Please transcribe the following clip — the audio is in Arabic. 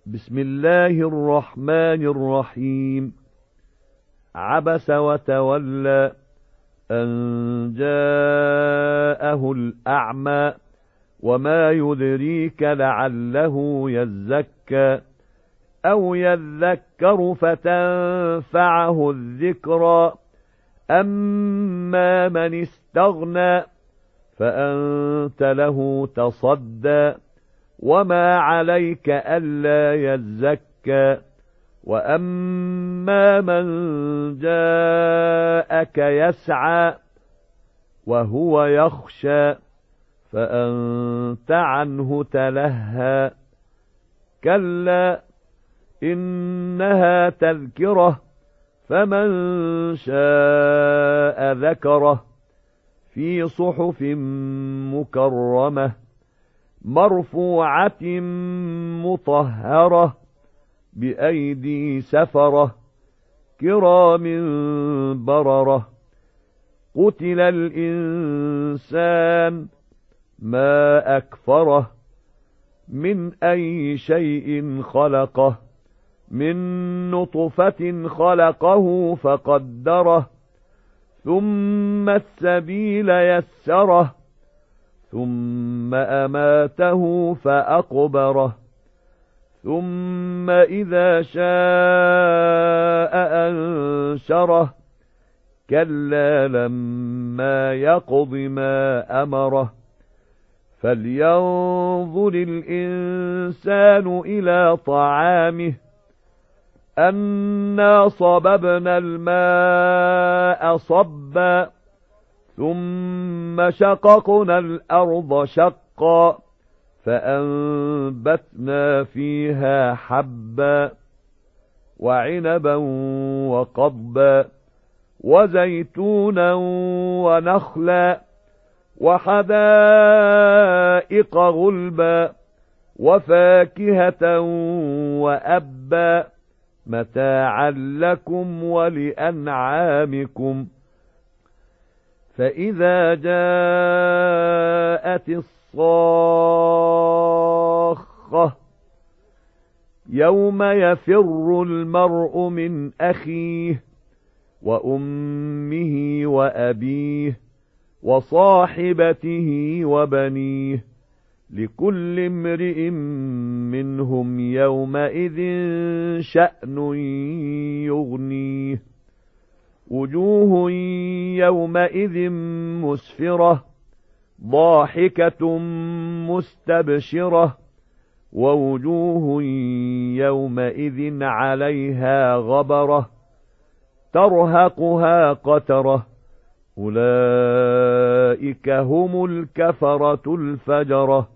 بسم الله الرحمن الرحيم. عبس وتولى أن جاءه الأعمى وما يدريك لعله يزكى أو يذكر فتنفعه الذكرى أما من استغنى فأنت له تصدى وما عليك ألا يزكى وأما من جاءك يسعى وهو يخشى فأنت عنه تلهى كلا إنها تذكرة فمن شاء ذكره في صحف مكرمة مرفوعة مطهرة بأيدي سفرة كرام بررة قتل الإنسان ما أكفره من أي شيء خلقه من نطفة خلقه فقدره ثم السبيل يسره ثم أماته فأقبره ثم إذا شاء أنشره كلا لما يقض ما أمره فلينظر الإنسان إلى طعامه أنا صببنا الماء صبا ثم شققنا الأرض شقا فأنبتنا فيها حبا وعنبا وقضبا وزيتونا ونخلا وحدائق غلبا وفاكهة وأبا متاعا لكم ولأنعامكم فإذا جاءت الصاخة يوم يفر المرء من أخيه وأمه وأبيه وصاحبته وبنيه لكل امرئ منهم يومئذ شأن يغنيه وجوه يومئذ مسفرة ضاحكة مستبشرة ووجوه يومئذ عليها غبرة ترهقها قترة أولئك هم الكفرة الفجرة